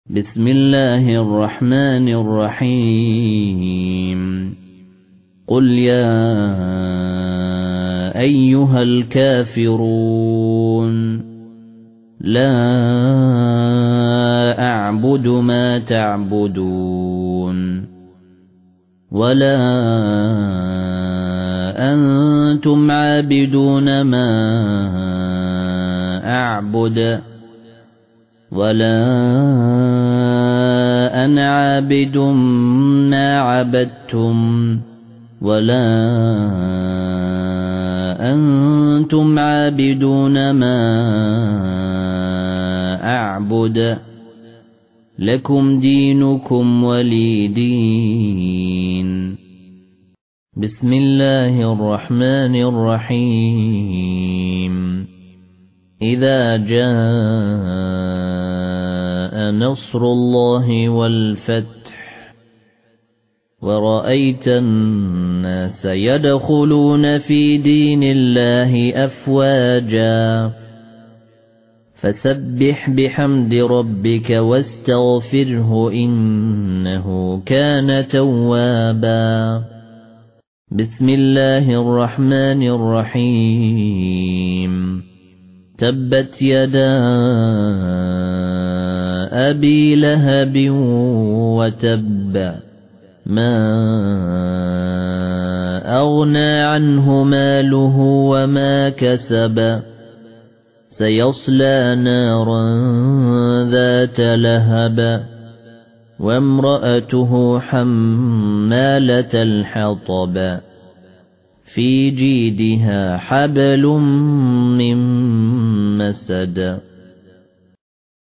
بسم الله الرحمن الرحيم قل يا أيها الكافرون لا أعبد ما تعبدون ولا أنتم عابدون ما أعبد ولا أنا عابد ما عبدتم ولا أنتم عابدون ما أعبد لكم دينكم ولي دين. بسم الله الرحمن الرحيم إذا جاء نصر الله والفتح ورأيت الناس يدخلون في دين الله أفواجا فسبح بحمد ربك واستغفره إنه كان توابا. بسم الله الرحمن الرحيم تبت يدا أبي لهب وتب ما أغنى عنه ماله وما كسب سيصلى نارا ذات لهب وامرأته حمالة الحطب في جيدها حبل من مسد